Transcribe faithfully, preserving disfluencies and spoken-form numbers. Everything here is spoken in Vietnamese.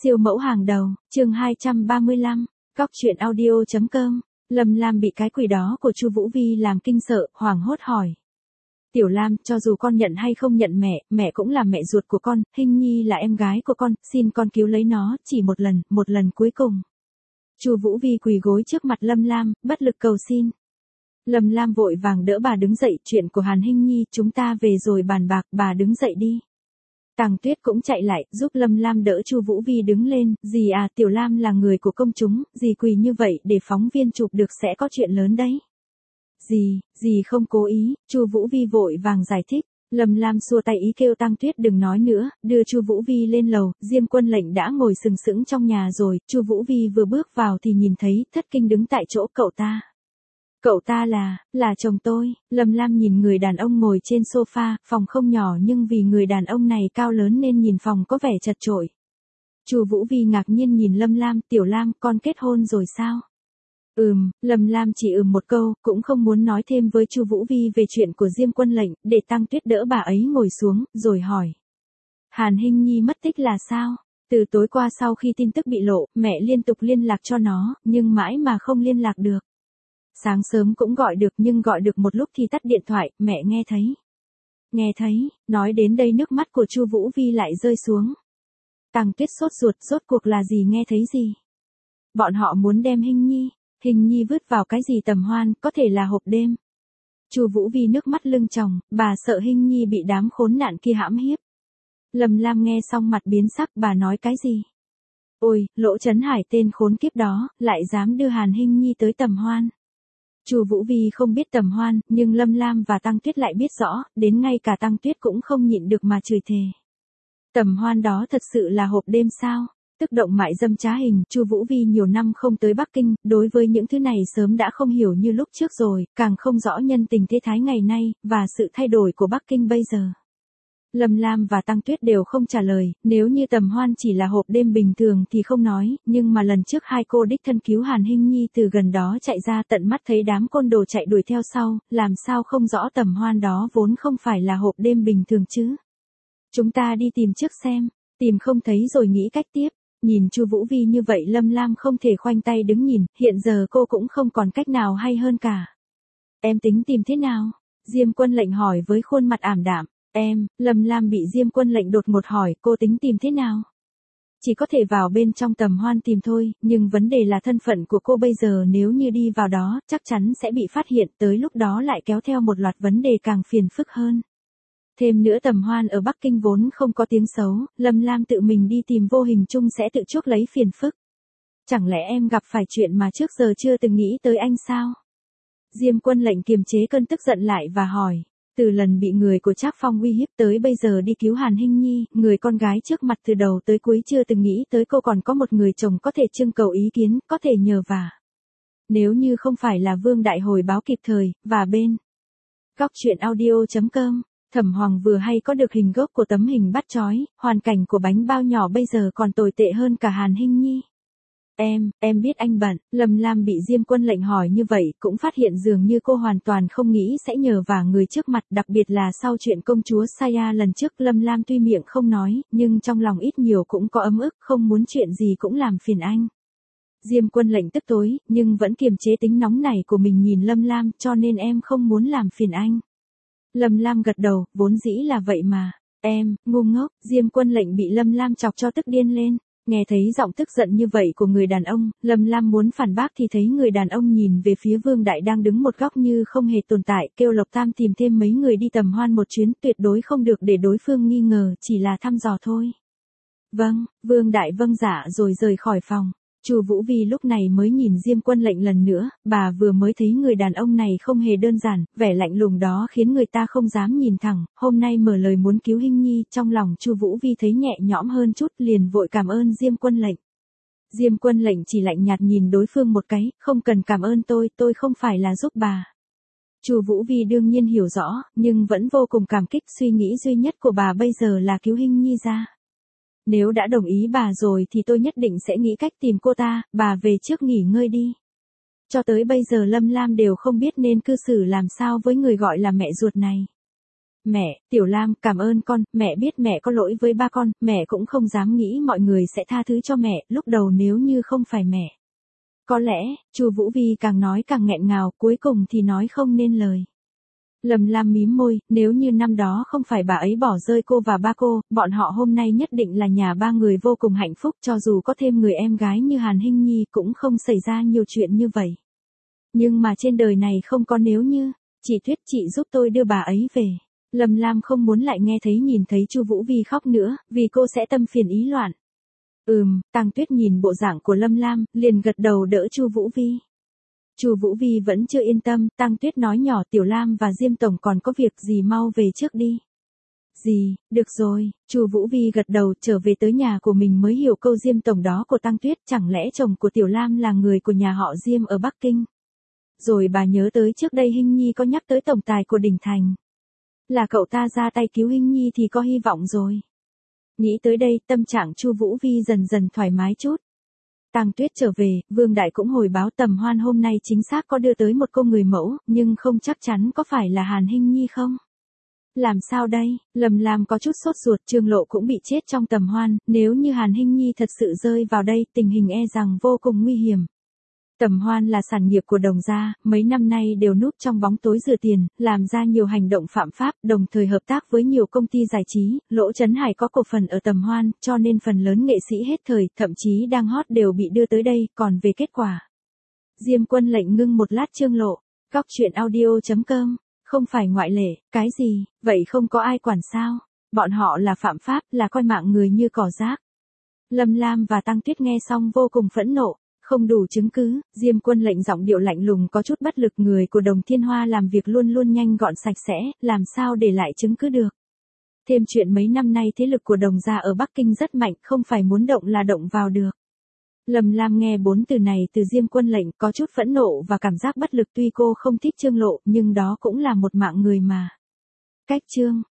Siêu mẫu hàng đầu, chương hai trăm ba mươi lăm, Cóc truyện audio chấm com. Lâm Lam bị cái quỷ đó của Chu Vũ Vi làm kinh sợ, hoảng hốt hỏi. Tiểu Lam, cho dù con nhận hay không nhận mẹ, mẹ cũng là mẹ ruột của con, Hinh Nhi là em gái của con, xin con cứu lấy nó, chỉ một lần, một lần cuối cùng. Chu Vũ Vi quỳ gối trước mặt Lâm Lam, bất lực cầu xin. Lâm Lam vội vàng đỡ bà đứng dậy, chuyện của Hàn Hinh Nhi, chúng ta về rồi bàn bạc, bà đứng dậy đi. Tàng Tuyết cũng chạy lại, giúp Lâm Lam đỡ Chu Vũ Vi đứng lên, dì à, Tiểu Lam là người của công chúng, dì quỳ như vậy để phóng viên chụp được sẽ có chuyện lớn đấy. Dì, dì không cố ý, Chu Vũ Vi vội vàng giải thích. Lâm Lam xua tay ý kêu Tang Tuyết đừng nói nữa, đưa Chu Vũ Vi lên lầu, Diêm Quân Lệnh đã ngồi sừng sững trong nhà rồi, Chu Vũ Vi vừa bước vào thì nhìn thấy Thất Kinh đứng tại chỗ cậu ta. Cậu ta là, là chồng tôi. Lâm Lam nhìn người đàn ông ngồi trên sofa, phòng không nhỏ nhưng vì người đàn ông này cao lớn nên nhìn phòng có vẻ chật chội. Chu Vũ Vi ngạc nhiên nhìn Lâm Lam, Tiểu Lam, con kết hôn rồi sao? Ừm, Lâm Lam chỉ ừm một câu, cũng không muốn nói thêm với Chu Vũ Vi về chuyện của Diêm Quân Lệnh, để Tang Tuyết đỡ bà ấy ngồi xuống, rồi hỏi. Hàn Hinh Nhi mất tích là sao? Từ tối qua sau khi tin tức bị lộ, mẹ liên tục liên lạc cho nó, nhưng mãi mà không liên lạc được. Sáng sớm cũng gọi được nhưng gọi được một lúc thì tắt điện thoại, mẹ nghe thấy. Nghe thấy, nói đến đây nước mắt của Chu Vũ Vi lại rơi xuống. Tang Tuyết sốt ruột, rốt cuộc là gì nghe thấy gì? Bọn họ muốn đem Hinh Nhi, Hinh Nhi vứt vào cái gì tầm hoan, có thể là hộp đêm. Chu Vũ Vi nước mắt lưng tròng, bà sợ Hinh Nhi bị đám khốn nạn kia hãm hiếp. Lâm Lam nghe xong mặt biến sắc, bà nói cái gì? Ôi, Lỗ Chấn Hải tên khốn kiếp đó, lại dám đưa Hàn Hinh Nhi tới tầm hoan. Chu Vũ Vi không biết tầm hoan, nhưng Lâm Lam và Tang Tuyết lại biết rõ, đến ngay cả Tang Tuyết cũng không nhịn được mà chửi thề. Tầm hoan đó thật sự là hộp đêm sao? Tức động mại dâm trá hình, Chu Vũ Vi nhiều năm không tới Bắc Kinh, đối với những thứ này sớm đã không hiểu như lúc trước rồi, càng không rõ nhân tình thế thái ngày nay, và sự thay đổi của Bắc Kinh bây giờ. Lâm Lam và Tang Tuyết đều không trả lời, nếu như tầm hoan chỉ là hộp đêm bình thường thì không nói, nhưng mà lần trước hai cô đích thân cứu Hàn Hinh Nhi từ gần đó chạy ra tận mắt thấy đám côn đồ chạy đuổi theo sau, làm sao không rõ tầm hoan đó vốn không phải là hộp đêm bình thường chứ. Chúng ta đi tìm trước xem, tìm không thấy rồi nghĩ cách tiếp. Nhìn Chu Vũ Vi như vậy Lâm Lam không thể khoanh tay đứng nhìn, hiện giờ cô cũng không còn cách nào hay hơn cả. Em tính tìm thế nào? Diêm Quân Lệnh hỏi với khuôn mặt ảm đạm. Em, Lâm Lam bị Diêm Quân Lệnh đột ngột hỏi cô tính tìm thế nào? Chỉ có thể vào bên trong tầm hoan tìm thôi, nhưng vấn đề là thân phận của cô bây giờ nếu như đi vào đó, chắc chắn sẽ bị phát hiện, tới lúc đó lại kéo theo một loạt vấn đề càng phiền phức hơn. Thêm nữa tầm hoan ở Bắc Kinh vốn không có tiếng xấu, Lâm Lam tự mình đi tìm vô hình chung sẽ tự chuốc lấy phiền phức. Chẳng lẽ em gặp phải chuyện mà trước giờ chưa từng nghĩ tới anh sao? Diêm Quân Lệnh kiềm chế cơn tức giận lại và hỏi. Từ lần bị người của Trác Phong uy hiếp tới bây giờ đi cứu Hàn Hinh Nhi, người con gái trước mặt từ đầu tới cuối chưa từng nghĩ tới cô còn có một người chồng có thể trưng cầu ý kiến, có thể nhờ vả. Nếu như không phải là Vương Đại hồi báo kịp thời, và bên Cóc truyện audio chấm com, Thẩm Hoàng vừa hay có được hình gốc của tấm hình bắt chói, hoàn cảnh của bánh bao nhỏ bây giờ còn tồi tệ hơn cả Hàn Hinh Nhi. Em, em biết anh bận, Lâm Lam bị Diêm Quân Lệnh hỏi như vậy, cũng phát hiện dường như cô hoàn toàn không nghĩ sẽ nhờ vả người trước mặt, đặc biệt là sau chuyện công chúa Saya lần trước, Lâm Lam tuy miệng không nói, nhưng trong lòng ít nhiều cũng có ấm ức, không muốn chuyện gì cũng làm phiền anh. Diêm Quân Lệnh tức tối, nhưng vẫn kiềm chế tính nóng này của mình nhìn Lâm Lam, cho nên em không muốn làm phiền anh. Lâm Lam gật đầu, vốn dĩ là vậy mà. Em, ngu ngốc, Diêm Quân Lệnh bị Lâm Lam chọc cho tức điên lên. Nghe thấy giọng tức giận như vậy của người đàn ông, Lâm Lam muốn phản bác thì thấy người đàn ông nhìn về phía Vương Đại đang đứng một góc như không hề tồn tại, kêu Lộc Tam tìm thêm mấy người đi tầm hoan một chuyến, tuyệt đối không được để đối phương nghi ngờ, chỉ là thăm dò thôi. Vâng, Vương Đại vâng dạ rồi rời khỏi phòng. Chu Vũ Vi lúc này mới nhìn Diêm Quân Lệnh lần nữa, bà vừa mới thấy người đàn ông này không hề đơn giản, vẻ lạnh lùng đó khiến người ta không dám nhìn thẳng, hôm nay mở lời muốn cứu Hinh Nhi, trong lòng Chu Vũ Vi thấy nhẹ nhõm hơn chút, liền vội cảm ơn Diêm Quân Lệnh. Diêm Quân Lệnh chỉ lạnh nhạt nhìn đối phương một cái, không cần cảm ơn tôi, tôi không phải là giúp bà. Chu Vũ Vi đương nhiên hiểu rõ, nhưng vẫn vô cùng cảm kích, suy nghĩ duy nhất của bà bây giờ là cứu Hinh Nhi ra. Nếu đã đồng ý bà rồi thì tôi nhất định sẽ nghĩ cách tìm cô ta, bà về trước nghỉ ngơi đi. Cho tới bây giờ Lâm Lam đều không biết nên cư xử làm sao với người gọi là mẹ ruột này. Mẹ, Tiểu Lam, cảm ơn con, mẹ biết mẹ có lỗi với ba con, mẹ cũng không dám nghĩ mọi người sẽ tha thứ cho mẹ, lúc đầu nếu như không phải mẹ. Có lẽ, Chu Vũ Vi càng nói càng nghẹn ngào, cuối cùng thì nói không nên lời. Lâm Lam mím môi, nếu như năm đó không phải bà ấy bỏ rơi cô và ba cô, bọn họ hôm nay nhất định là nhà ba người vô cùng hạnh phúc, cho dù có thêm người em gái như Hàn Hinh Nhi cũng không xảy ra nhiều chuyện như vậy. Nhưng mà trên đời này không có nếu như, chị Tuyết, chị giúp tôi đưa bà ấy về. Lâm Lam không muốn lại nghe thấy nhìn thấy Chu Vũ Vi khóc nữa, vì cô sẽ tâm phiền ý loạn. Ừm, Tang Tuyết nhìn bộ dạng của Lâm Lam, liền gật đầu đỡ Chu Vũ Vi. Chu Vũ Vi vẫn chưa yên tâm, Tang Tuyết nói nhỏ, Tiểu Lam và Diêm tổng còn có việc gì mau về trước đi. Gì, được rồi, Chu Vũ Vi gật đầu, trở về tới nhà của mình mới hiểu câu Diêm tổng đó của Tang Tuyết, chẳng lẽ chồng của Tiểu Lam là người của nhà họ Diêm ở Bắc Kinh. Rồi bà nhớ tới trước đây Hinh Nhi có nhắc tới tổng tài của Đình Thành. Là cậu ta ra tay cứu Hinh Nhi thì có hy vọng rồi. Nghĩ tới đây, tâm trạng Chu Vũ Vi dần dần thoải mái chút. Tang Tuyết trở về, Vương Đại cũng hồi báo Tầm Hoan hôm nay chính xác có đưa tới một cô người mẫu, nhưng không chắc chắn có phải là Hàn Hinh Nhi không. Làm sao đây, Lâm Lam có chút sốt ruột, Trương Lộ cũng bị chết trong Tầm Hoan, nếu như Hàn Hinh Nhi thật sự rơi vào đây, tình hình e rằng vô cùng nguy hiểm. Tầm Hoan là sản nghiệp của Đồng gia, mấy năm nay đều núp trong bóng tối rửa tiền, làm ra nhiều hành động phạm pháp, đồng thời hợp tác với nhiều công ty giải trí, Lỗ Chấn Hải có cổ phần ở Tầm Hoan, cho nên phần lớn nghệ sĩ hết thời, thậm chí đang hot đều bị đưa tới đây, còn về kết quả. Diêm Quân Lệnh ngưng một lát, Trương Lộ, Góc Chuyện Audio chấm com, không phải ngoại lệ, cái gì, vậy không có ai quản sao, bọn họ là phạm pháp, là coi mạng người như cỏ rác. Lâm Lam và Tang Tuyết nghe xong vô cùng phẫn nộ. Không đủ chứng cứ, Diêm Quân Lệnh giọng điệu lạnh lùng có chút bất lực, người của Đồng Thiên Hoa làm việc luôn luôn nhanh gọn sạch sẽ, làm sao để lại chứng cứ được. Thêm chuyện mấy năm nay thế lực của Đồng gia ở Bắc Kinh rất mạnh, không phải muốn động là động vào được. Lâm Lam nghe bốn từ này từ Diêm Quân Lệnh có chút phẫn nộ và cảm giác bất lực, tuy cô không thích Trương Lộ, nhưng đó cũng là một mạng người mà. Cách chương